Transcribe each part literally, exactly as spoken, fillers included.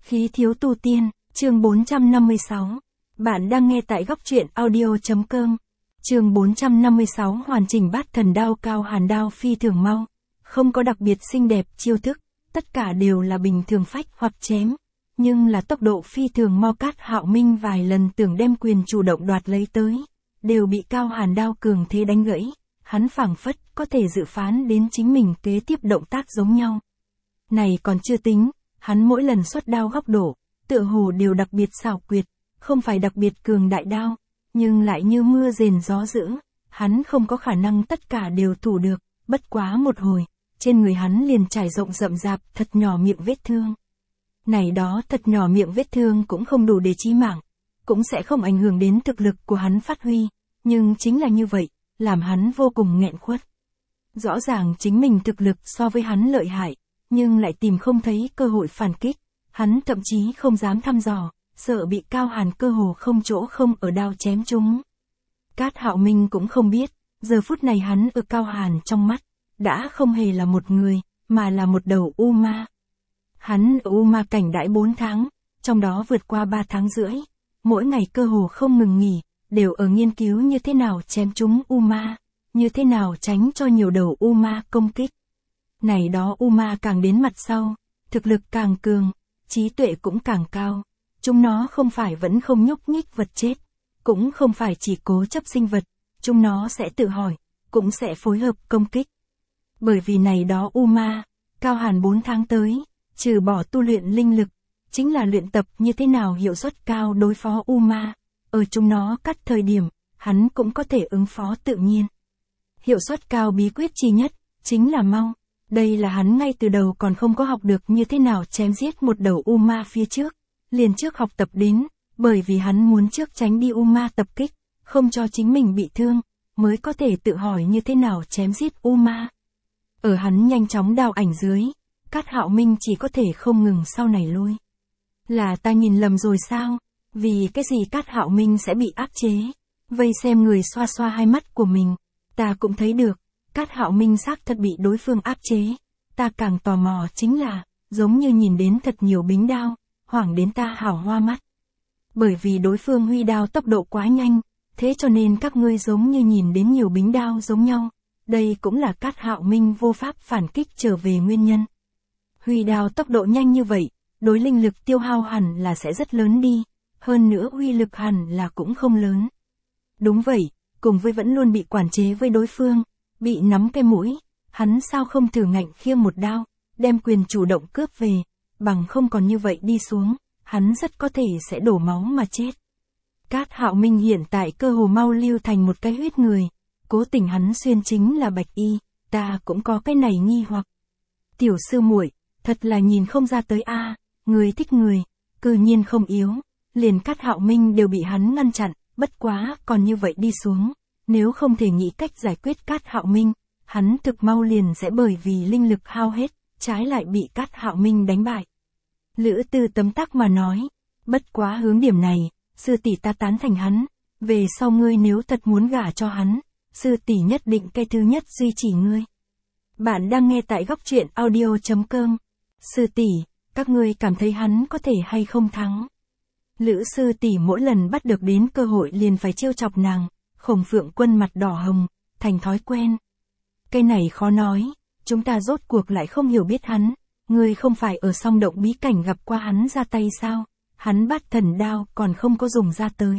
Khí thiếu tu tiên, chương bốn trăm năm mươi sáu. Bạn đang nghe tại góc truyện audio.com. Chương bốn trăm năm mươi sáu hoàn chỉnh bát thần đao cao hàn đao phi thường mau. Không có đặc biệt xinh đẹp chiêu thức, tất cả đều là bình thường phách hoặc chém. Nhưng là tốc độ phi thường mau. Cát Hạo Minh vài lần tưởng đem quyền chủ động đoạt lấy tới, đều bị cao hàn đao cường thế đánh gãy. Hắn phảng phất có thể dự phán đến chính mình kế tiếp động tác giống nhau. Này còn chưa tính, hắn mỗi lần xuất đao góc độ, tựa hồ đều đặc biệt xảo quyệt, không phải đặc biệt cường đại đao, nhưng lại như mưa rền gió dữ, hắn không có khả năng tất cả đều thủ được, bất quá một hồi, trên người hắn liền trải rộng rậm rạp thật nhỏ miệng vết thương. Này đó thật nhỏ miệng vết thương cũng không đủ để chí mạng, cũng sẽ không ảnh hưởng đến thực lực của hắn phát huy, nhưng chính là như vậy, làm hắn vô cùng nghẹn khuất. Rõ ràng chính mình thực lực so với hắn lợi hại, nhưng lại tìm không thấy cơ hội phản kích, hắn thậm chí không dám thăm dò, sợ bị Cao Hàn cơ hồ không chỗ không ở đao chém chúng. Cát Hạo Minh cũng không biết, giờ phút này hắn ở Cao Hàn trong mắt, đã không hề là một người, mà là một đầu u ma. Hắn ở u ma cảnh đãi bốn tháng, trong đó vượt qua ba tháng rưỡi, mỗi ngày cơ hồ không ngừng nghỉ, đều ở nghiên cứu như thế nào chém chúng u ma, như thế nào tránh cho nhiều đầu u ma công kích. Này đó u ma càng đến mặt sau, thực lực càng cường, trí tuệ cũng càng cao. Chúng nó không phải vẫn không nhúc nhích vật chết, cũng không phải chỉ cố chấp sinh vật, chúng nó sẽ tự hỏi, cũng sẽ phối hợp công kích. Bởi vì này đó u ma, Cao Hàn bốn tháng tới, trừ bỏ tu luyện linh lực, chính là luyện tập như thế nào hiệu suất cao đối phó u ma. Ở chúng nó cắt thời điểm, hắn cũng có thể ứng phó tự nhiên. Hiệu suất cao bí quyết chi nhất, chính là mau. Đây là hắn ngay từ đầu còn không có học được như thế nào chém giết một đầu u ma phía trước, liền trước học tập đến, bởi vì hắn muốn trước tránh đi u ma tập kích, không cho chính mình bị thương, mới có thể tự hỏi như thế nào chém giết u ma. Ở hắn nhanh chóng đào ảnh dưới, Cát Hạo Minh chỉ có thể không ngừng sau này lui. Là ta nhìn lầm rồi sao? Vì cái gì Cát Hạo Minh sẽ bị áp chế? Vây xem người xoa xoa hai mắt của mình, ta cũng thấy được. Cát Hạo Minh xác thật bị đối phương áp chế, ta càng tò mò chính là, giống như nhìn đến thật nhiều bính đao, hoảng đến ta hảo hoa mắt. Bởi vì đối phương huy đao tốc độ quá nhanh, thế cho nên các ngươi giống như nhìn đến nhiều bính đao giống nhau, đây cũng là Cát Hạo Minh vô pháp phản kích trở về nguyên nhân. Huy đao tốc độ nhanh như vậy, đối linh lực tiêu hao hẳn là sẽ rất lớn đi, hơn nữa uy lực hẳn là cũng không lớn. Đúng vậy, cùng với vẫn luôn bị quản chế với đối phương, bị nắm cái mũi, hắn sao không thử ngạnh khiêng một đao, đem quyền chủ động cướp về, bằng không còn như vậy đi xuống, hắn rất có thể sẽ đổ máu mà chết. Cát Hạo Minh hiện tại cơ hồ mau lưu thành một cái huyết người, cố tình hắn xuyên chính là bạch y, ta cũng có cái này nghi hoặc. Tiểu sư muội, thật là nhìn không ra tới a, à, người thích người, cư nhiên không yếu, liền Cát Hạo Minh đều bị hắn ngăn chặn, bất quá còn như vậy đi xuống. Nếu không thể nghĩ cách giải quyết Cát Hạo Minh, hắn thực mau liền sẽ bởi vì linh lực hao hết, trái lại bị Cát Hạo Minh đánh bại. Lữ Tư tấm tắc mà nói, bất quá hướng điểm này, sư tỷ ta tán thành hắn, về sau ngươi nếu thật muốn gả cho hắn, sư tỷ nhất định cái thứ nhất duy trì ngươi. Bạn đang nghe tại góc truyện audio.com. Sư tỷ, các ngươi cảm thấy hắn có thể hay không thắng? Lữ sư tỷ mỗi lần bắt được đến cơ hội liền phải trêu chọc nàng. Khổng Phượng Quân mặt đỏ hồng, thành thói quen. Cái này khó nói, chúng ta rốt cuộc lại không hiểu biết hắn, ngươi không phải ở song động bí cảnh gặp qua hắn ra tay sao, hắn bát thần đao còn không có dùng ra tới.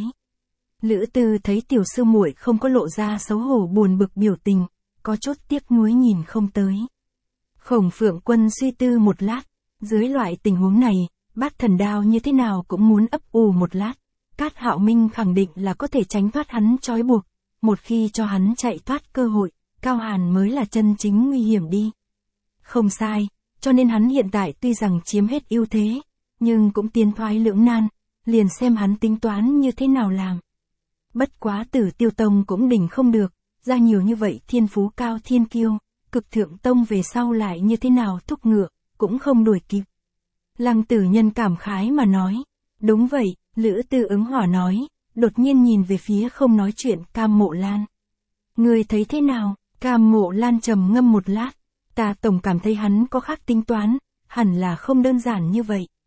Lữ Tư thấy tiểu sư muội không có lộ ra xấu hổ buồn bực biểu tình, có chút tiếc nuối nhìn không tới. Khổng Phượng Quân suy tư một lát, dưới loại tình huống này, bát thần đao như thế nào cũng muốn ấp ủ một lát. Cát Hạo Minh khẳng định là có thể tránh thoát hắn trói buộc, một khi cho hắn chạy thoát cơ hội, Cao Hàn mới là chân chính nguy hiểm đi. Không sai, cho nên hắn hiện tại tuy rằng chiếm hết ưu thế, nhưng cũng tiến thoái lưỡng nan, liền xem hắn tính toán như thế nào làm. Bất quá Tử Tiêu Tông cũng đỉnh không được, ra nhiều như vậy thiên phú cao thiên kiêu, Cực Thượng Tông về sau lại như thế nào thúc ngựa, cũng không đuổi kịp. Lăng Tử Nhân cảm khái mà nói, đúng vậy. Lữ Tư ứng hỏa nói, đột nhiên nhìn về phía không nói chuyện Cam Mộ Lan. Người thấy thế nào? Cam Mộ Lan trầm ngâm một lát, ta tổng cảm thấy hắn có khác tính toán, hẳn là không đơn giản như vậy.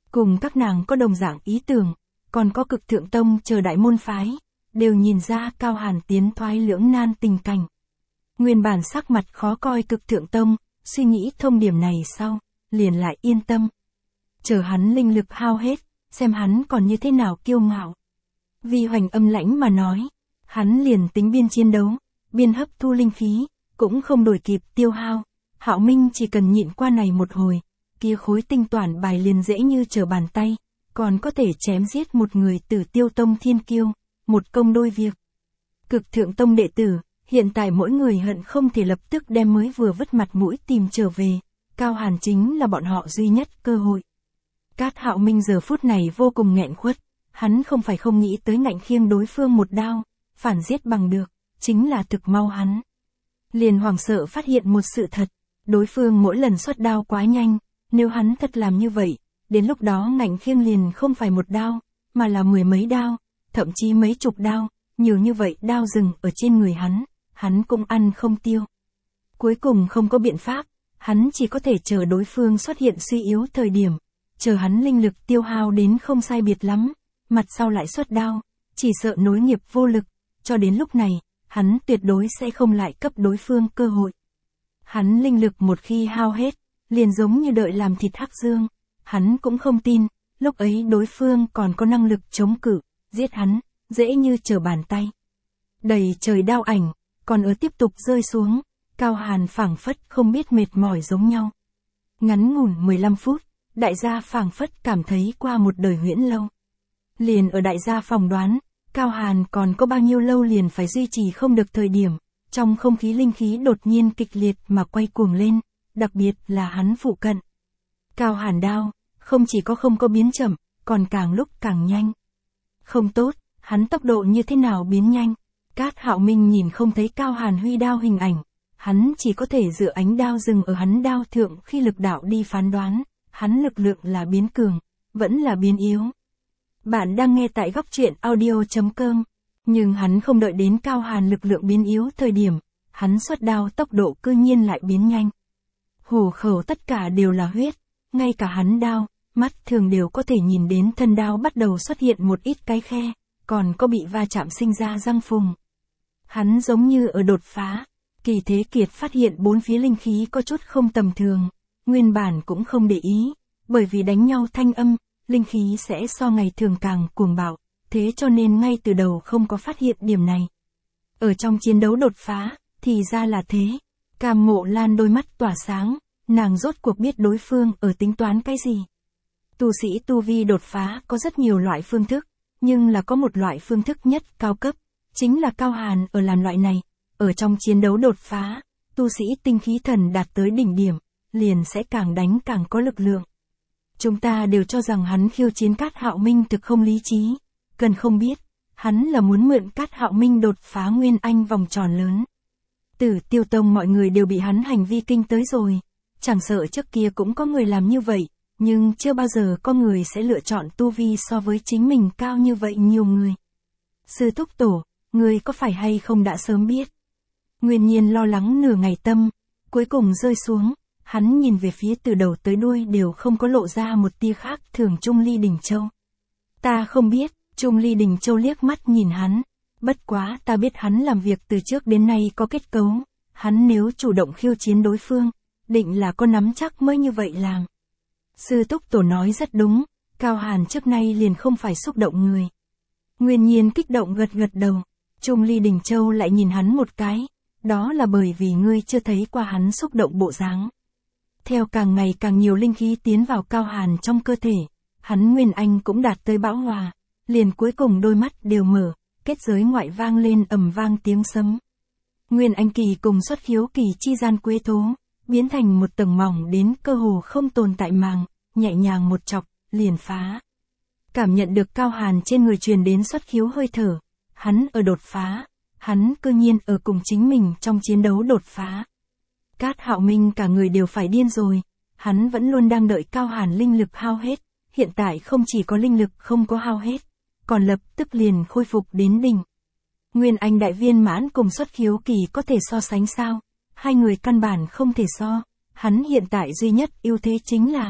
Cùng các nàng có đồng dạng ý tưởng, còn có Cực Thượng Tông chờ đại môn phái, đều nhìn ra Cao Hàn tiến thoái lưỡng nan tình cảnh. Nguyên bản sắc mặt khó coi Cực Thượng Tông, suy nghĩ thông điểm này sau, liền lại yên tâm. Chờ hắn linh lực hao hết, xem hắn còn như thế nào kiêu ngạo. Vi Hoành âm lãnh mà nói, hắn liền tính biên chiến đấu, biên hấp thu linh khí, cũng không đổi kịp tiêu hao. Hạo Minh chỉ cần nhịn qua này một hồi, kia khối tinh toản bài liền dễ như trở bàn tay, còn có thể chém giết một người Tử Tiêu Tông thiên kiêu, một công đôi việc. Cực Thượng Tông đệ tử, hiện tại mỗi người hận không thể lập tức đem mới vừa vứt mặt mũi tìm trở về, Cao Hàn chính là bọn họ duy nhất cơ hội. Cát Hạo Minh giờ phút này vô cùng nghẹn khuất, hắn không phải không nghĩ tới ngạnh khiêng đối phương một đao, phản giết bằng được, chính là thực mau hắn. Liền hoảng sợ phát hiện một sự thật, đối phương mỗi lần xuất đao quá nhanh, nếu hắn thật làm như vậy, đến lúc đó ngạnh khiêng liền không phải một đao, mà là mười mấy đao, thậm chí mấy chục đao, nhiều như vậy đao rừng ở trên người hắn, hắn cũng ăn không tiêu. Cuối cùng không có biện pháp, hắn chỉ có thể chờ đối phương xuất hiện suy yếu thời điểm, chờ hắn linh lực tiêu hao đến không sai biệt lắm, mặt sau lại xuất đao, chỉ sợ nối nghiệp vô lực, cho đến lúc này, hắn tuyệt đối sẽ không lại cấp đối phương cơ hội. Hắn linh lực một khi hao hết, liền giống như đợi làm thịt hắc dương, hắn cũng không tin, lúc ấy đối phương còn có năng lực chống cự, giết hắn, dễ như trở bàn tay. Đầy trời đao ảnh, còn ở tiếp tục rơi xuống, Cao Hàn phảng phất không biết mệt mỏi giống nhau. Ngắn ngủn mười lăm phút, đại gia phảng phất cảm thấy qua một đời huyễn lâu. Liền ở đại gia phòng đoán, Cao Hàn còn có bao nhiêu lâu liền phải duy trì không được thời điểm, trong không khí linh khí đột nhiên kịch liệt mà quay cuồng lên, đặc biệt là hắn phụ cận. Cao Hàn đao, không chỉ có không có biến chậm, còn càng lúc càng nhanh. Không tốt, hắn tốc độ như thế nào biến nhanh? Cát Hạo Minh nhìn không thấy Cao Hàn huy đao hình ảnh, hắn chỉ có thể dựa ánh đao dừng ở hắn đao thượng khi lực đạo đi phán đoán, hắn lực lượng là biến cường, vẫn là biến yếu. Bạn đang nghe tại góc truyện audio chấm com, nhưng hắn không đợi đến Cao Hàn lực lượng biến yếu thời điểm, hắn xuất đao tốc độ cư nhiên lại biến nhanh. Hổ khẩu tất cả đều là huyết, ngay cả hắn đao, mắt thường đều có thể nhìn đến thân đao bắt đầu xuất hiện một ít cái khe, còn có bị va chạm sinh ra răng phùng. Hắn giống như ở đột phá, Kỳ Thế Kiệt phát hiện bốn phía linh khí có chút không tầm thường, nguyên bản cũng không để ý, bởi vì đánh nhau thanh âm, linh khí sẽ so ngày thường càng cuồng bạo, thế cho nên ngay từ đầu không có phát hiện điểm này. Ở trong chiến đấu đột phá, thì ra là thế. Cam Mộ Lan đôi mắt tỏa sáng, nàng rốt cuộc biết đối phương ở tính toán cái gì. Tu sĩ tu vi đột phá có rất nhiều loại phương thức, nhưng là có một loại phương thức nhất cao cấp, chính là Cao Hàn ở làm loại này. Ở trong chiến đấu đột phá, tu sĩ tinh khí thần đạt tới đỉnh điểm, liền sẽ càng đánh càng có lực lượng. Chúng ta đều cho rằng hắn khiêu chiến Cát Hạo Minh thực không lý trí, cần không biết, hắn là muốn mượn Cát Hạo Minh đột phá Nguyên Anh vòng tròn lớn. Tử Tiêu Tông mọi người đều bị hắn hành vi kinh tới rồi, chẳng sợ trước kia cũng có người làm như vậy, nhưng chưa bao giờ có người sẽ lựa chọn tu vi so với chính mình cao như vậy nhiều người. Sư Thúc Tổ, người có phải hay không đã sớm biết? Nguyên Nhiên lo lắng nửa ngày tâm, cuối cùng rơi xuống, hắn nhìn về phía từ đầu tới đuôi đều không có lộ ra một tia khác thường Trung Ly Đình Châu. Ta không biết, Trung Ly Đình Châu liếc mắt nhìn hắn, bất quá ta biết hắn làm việc từ trước đến nay có kết cấu, hắn nếu chủ động khiêu chiến đối phương, định là có nắm chắc mới như vậy làm. Sư Túc Tổ nói rất đúng, Cao Hàn trước nay liền không phải xúc động người. Nguyên Nhiên kích động gật gật đầu, Trung Ly Đình Châu lại nhìn hắn một cái, đó là bởi vì ngươi chưa thấy qua hắn xúc động bộ dáng. Theo càng ngày càng nhiều linh khí tiến vào Cao Hàn trong cơ thể, hắn Nguyên Anh cũng đạt tới bão hòa, liền cuối cùng đôi mắt đều mở, kết giới ngoại vang lên ầm vang tiếng sấm. Nguyên Anh kỳ cùng xuất khiếu kỳ chi gian quế thố, biến thành một tầng mỏng đến cơ hồ không tồn tại màng, nhẹ nhàng một chọc, liền phá. Cảm nhận được Cao Hàn trên người truyền đến xuất khiếu hơi thở, hắn ở đột phá, hắn cư nhiên ở cùng chính mình trong chiến đấu đột phá. Cát Hạo Minh cả người đều phải điên rồi, hắn vẫn luôn đang đợi Cao Hàn linh lực hao hết, hiện tại không chỉ có linh lực không có hao hết, còn lập tức liền khôi phục đến đỉnh. Nguyên Anh đại viên mãn cùng xuất khiếu kỳ có thể so sánh sao? Hai người căn bản không thể so, hắn hiện tại duy nhất ưu thế chính là,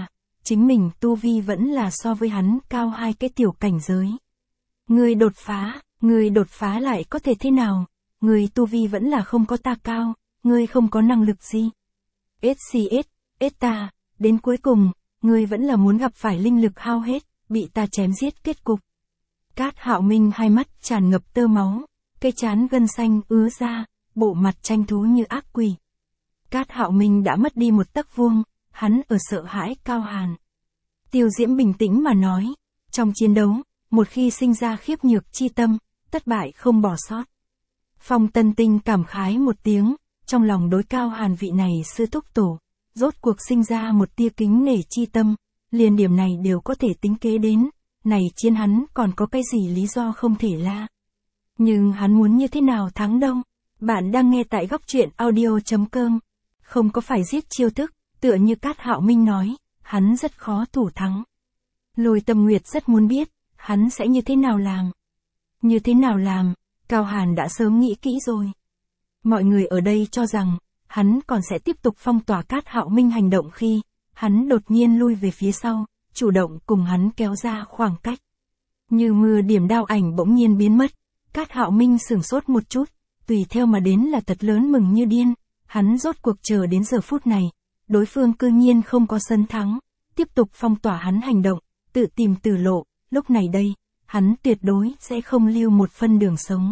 chính mình tu vi vẫn là so với hắn cao hai cái tiểu cảnh giới. Người đột phá, người đột phá lại có thể thế nào? Người tu vi vẫn là không có ta cao, người không có năng lực gì. ét xê ét, ét ta, đến cuối cùng, người vẫn là muốn gặp phải linh lực hao hết, bị ta chém giết kết cục. Cát Hạo Minh hai mắt tràn ngập tơ máu, cây trán gân xanh ứa ra, bộ mặt tranh thú như ác quỷ. Cát Hạo Minh đã mất đi một tấc vuông, hắn ở sợ hãi Cao Hàn. Tiêu Diễm bình tĩnh mà nói, trong chiến đấu, một khi sinh ra khiếp nhược chi tâm, thất bại không bỏ sót. Phong Tân Tinh cảm khái một tiếng, trong lòng đối Cao Hàn vị này sư thúc tổ, rốt cuộc sinh ra một tia kính nể chi tâm, liền điểm này đều có thể tính kế đến, này chiến hắn còn có cái gì lý do không thể la. Nhưng hắn muốn như thế nào thắng đâu? Bạn đang nghe tại góc truyện audio chấm com. Không có phải giết chiêu thức, tựa như Cát Hạo Minh nói, hắn rất khó thủ thắng. Lôi Tâm Nguyệt rất muốn biết, hắn sẽ như thế nào làm. Như thế nào làm, Cao Hàn đã sớm nghĩ kỹ rồi. Mọi người ở đây cho rằng, hắn còn sẽ tiếp tục phong tỏa Cát Hạo Minh hành động khi, hắn đột nhiên lui về phía sau, chủ động cùng hắn kéo ra khoảng cách. Như mưa điểm đao ảnh bỗng nhiên biến mất, Cát Hạo Minh sửng sốt một chút, tùy theo mà đến là thật lớn mừng như điên, hắn rốt cuộc chờ đến giờ phút này, đối phương cư nhiên không có sân thắng, tiếp tục phong tỏa hắn hành động, tự tìm tử lộ, lúc này đây, hắn tuyệt đối sẽ không lưu một phân đường sống.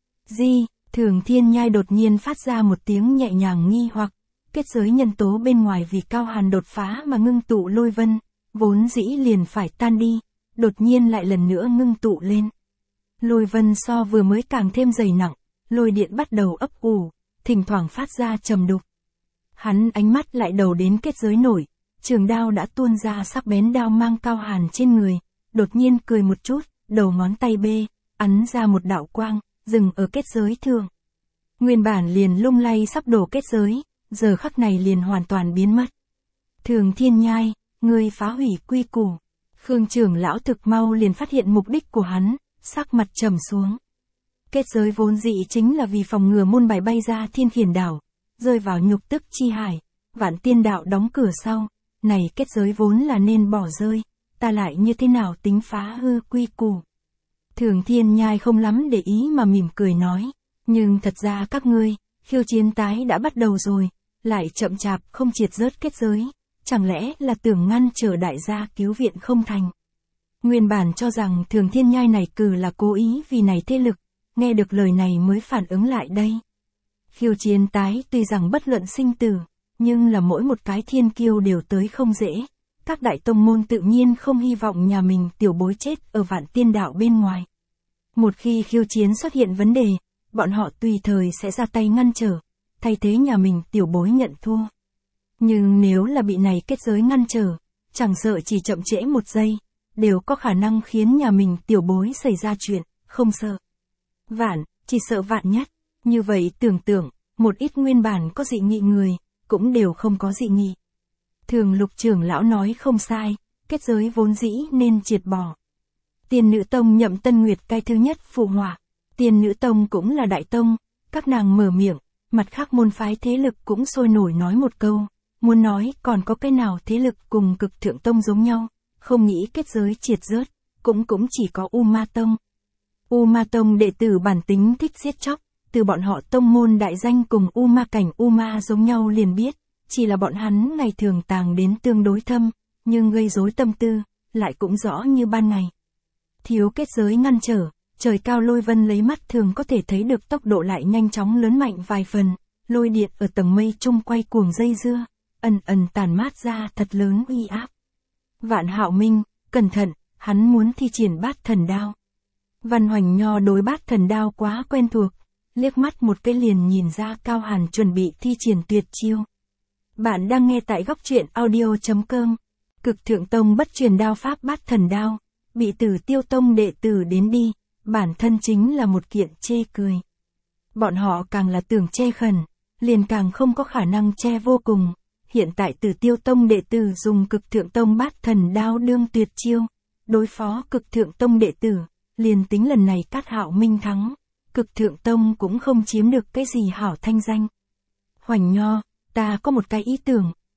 Di, Thường Thiên Nhai đột nhiên phát ra một tiếng nhẹ nhàng nghi hoặc, kết giới nhân tố bên ngoài vì Cao Hàn đột phá mà ngưng tụ lôi vân, vốn dĩ liền phải tan đi, đột nhiên lại lần nữa ngưng tụ lên. Lôi vân so vừa mới càng thêm dày nặng, lôi điện bắt đầu ấp ủ, thỉnh thoảng phát ra trầm đục. Hắn ánh mắt lại đầu đến kết giới nổi, trường đao đã tuôn ra sắc bén đao mang Cao Hàn trên người, đột nhiên cười một chút, đầu ngón tay bê, ấn ra một đạo quang, dừng ở kết giới thường. Nguyên bản liền lung lay sắp đổ kết giới, giờ khắc này liền hoàn toàn biến mất. Thường Thiên Nhai, ngươi phá hủy quy củ. Khương trưởng lão thực mau liền phát hiện mục đích của hắn, sắc mặt trầm xuống. Kết giới vốn dĩ chính là vì phòng ngừa môn bài bay ra Thiên Khiển đảo, rơi vào nhục tức chi hải, Vạn Tiên đạo đóng cửa sau, này kết giới vốn là nên bỏ rơi, ta lại như thế nào tính phá hư quy củ. Thường Thiên Nhai không lắm để ý mà mỉm cười nói, nhưng thật ra các ngươi, khiêu chiến tái đã bắt đầu rồi, lại chậm chạp không triệt rớt kết giới, chẳng lẽ là tưởng ngăn trở đại gia cứu viện không thành. Nguyên bản cho rằng Thường Thiên Nhai này cử là cố ý vì này thế lực, nghe được lời này mới phản ứng lại đây. Khiêu chiến tái tuy rằng bất luận sinh tử, nhưng là mỗi một cái thiên kiêu đều tới không dễ. Các đại tông môn tự nhiên không hy vọng nhà mình tiểu bối chết ở Vạn Tiên đạo bên ngoài. Một khi khiêu chiến xuất hiện vấn đề, bọn họ tùy thời sẽ ra tay ngăn trở, thay thế nhà mình tiểu bối nhận thua. Nhưng nếu là bị này kết giới ngăn trở, chẳng sợ chỉ chậm trễ một giây, đều có khả năng khiến nhà mình tiểu bối xảy ra chuyện, không sợ vạn, chỉ sợ vạn nhất. Như vậy tưởng tượng, một ít nguyên bản có dị nghị người, cũng đều không có dị nghị. Thường Lục trưởng lão nói không sai, kết giới vốn dĩ nên triệt bỏ. Tiên Nữ Tông Nhậm Tân Nguyệt cái thứ nhất phụ họa. Tiên Nữ Tông cũng là đại tông, các nàng mở miệng, mặt khác môn phái thế lực cũng sôi nổi nói một câu, muốn nói còn có cái nào thế lực cùng Cực Thượng Tông giống nhau, không nghĩ kết giới triệt rớt, cũng cũng chỉ có U Ma Tông. U Ma Tông đệ tử bản tính thích giết chóc, từ bọn họ tông môn đại danh cùng U Ma cảnh U Ma giống nhau liền biết, chỉ là bọn hắn ngày thường tàng đến tương đối thâm, nhưng gây rối tâm tư, lại cũng rõ như ban ngày. Thiếu kết giới ngăn trở, trời cao lôi vân lấy mắt thường có thể thấy được tốc độ lại nhanh chóng lớn mạnh vài phần, lôi điện ở tầng mây chung quay cuồng dây dưa, ẩn ẩn tàn mát ra thật lớn uy áp. Vạn Hạo Minh, cẩn thận, hắn muốn thi triển Bát Thần Đao. Văn Hoành Nho đối Bát Thần Đao quá quen thuộc, liếc mắt một cái liền nhìn ra Cao Hàn chuẩn bị thi triển tuyệt chiêu. Bạn đang nghe tại góc truyện audio chấm com. Cực Thượng Tông bất truyền đao pháp Bát Thần Đao, bị Tử Tiêu Tông đệ tử đến đi, bản thân chính là một kiện chê cười. Bọn họ càng là tưởng che khẩn, liền càng không có khả năng che vô cùng. Hiện tại Tử Tiêu Tông đệ tử dùng Cực Thượng Tông Bát Thần Đao đương tuyệt chiêu, đối phó Cực Thượng Tông đệ tử, liền tính lần này Cát Hạo Minh thắng, Cực Thượng Tông cũng không chiếm được cái gì hảo thanh danh. Hoành Nho, ta có một cái ý tưởng,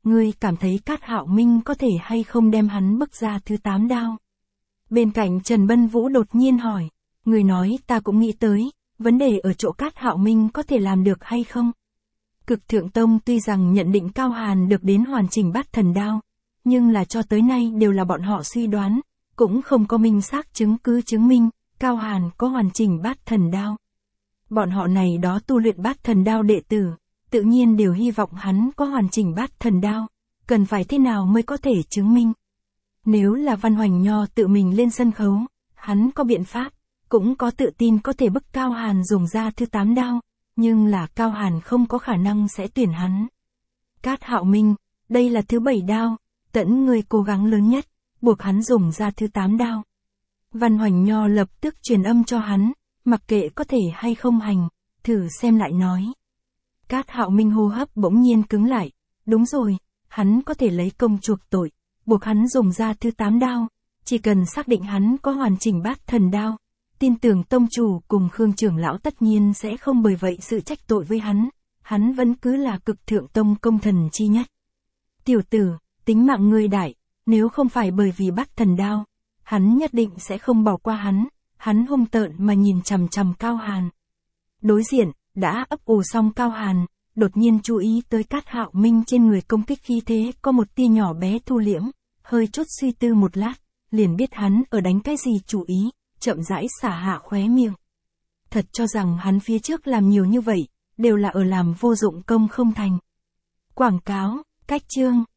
ngươi cảm thấy Cát Hạo Minh có thể hay không đem hắn bức ra thứ tám đao? Bên cạnh Trần Bân Vũ đột nhiên hỏi, người nói ta cũng nghĩ tới, vấn đề ở chỗ Cát Hạo Minh có thể làm được hay không? Cực Thượng Tông tuy rằng nhận định Cao Hàn được đến hoàn chỉnh Bát Thần Đao, nhưng là cho tới nay đều là bọn họ suy đoán, cũng không có minh xác chứng cứ chứng minh, Cao Hàn có hoàn chỉnh Bát Thần Đao. Bọn họ này đó tu luyện Bát Thần Đao đệ tử, tự nhiên đều hy vọng hắn có hoàn chỉnh Bát Thần Đao, cần phải thế nào mới có thể chứng minh. Nếu là Văn Hoành Nho tự mình lên sân khấu, hắn có biện pháp, cũng có tự tin có thể bức Cao Hàn dùng ra thứ tám đao, nhưng là Cao Hàn không có khả năng sẽ tuyển hắn. Cát Hạo Minh, đây là thứ bảy đao, tẫn ngươi cố gắng lớn nhất, buộc hắn dùng ra thứ tám đao. Văn Hoành Nho lập tức truyền âm cho hắn, mặc kệ có thể hay không hành, thử xem lại nói. Cát Hạo Minh hô hấp bỗng nhiên cứng lại, đúng rồi, hắn có thể lấy công chuộc tội, buộc hắn dùng ra thứ tám đao, chỉ cần xác định hắn có hoàn chỉnh Bát Thần Đao, tin tưởng tông chủ cùng Khương trưởng lão tất nhiên sẽ không bởi vậy sự trách tội với hắn, hắn vẫn cứ là Cực Thượng Tông công thần chi nhất. Tiểu tử, tính mạng ngươi đại, nếu không phải bởi vì Bát Thần Đao, hắn nhất định sẽ không bỏ qua hắn, hắn hung tợn mà nhìn chằm chằm Cao Hàn. Đối diện, đã ấp ủ xong Cao Hàn, đột nhiên chú ý tới Cát Hạo Minh trên người công kích khí thế có một tia nhỏ bé thu liễm, hơi chút suy tư một lát, liền biết hắn ở đánh cái gì chủ ý, chậm rãi xả hạ khóe miệng. Thật cho rằng hắn phía trước làm nhiều như vậy, đều là ở làm vô dụng công không thành. Quảng cáo, cách chương.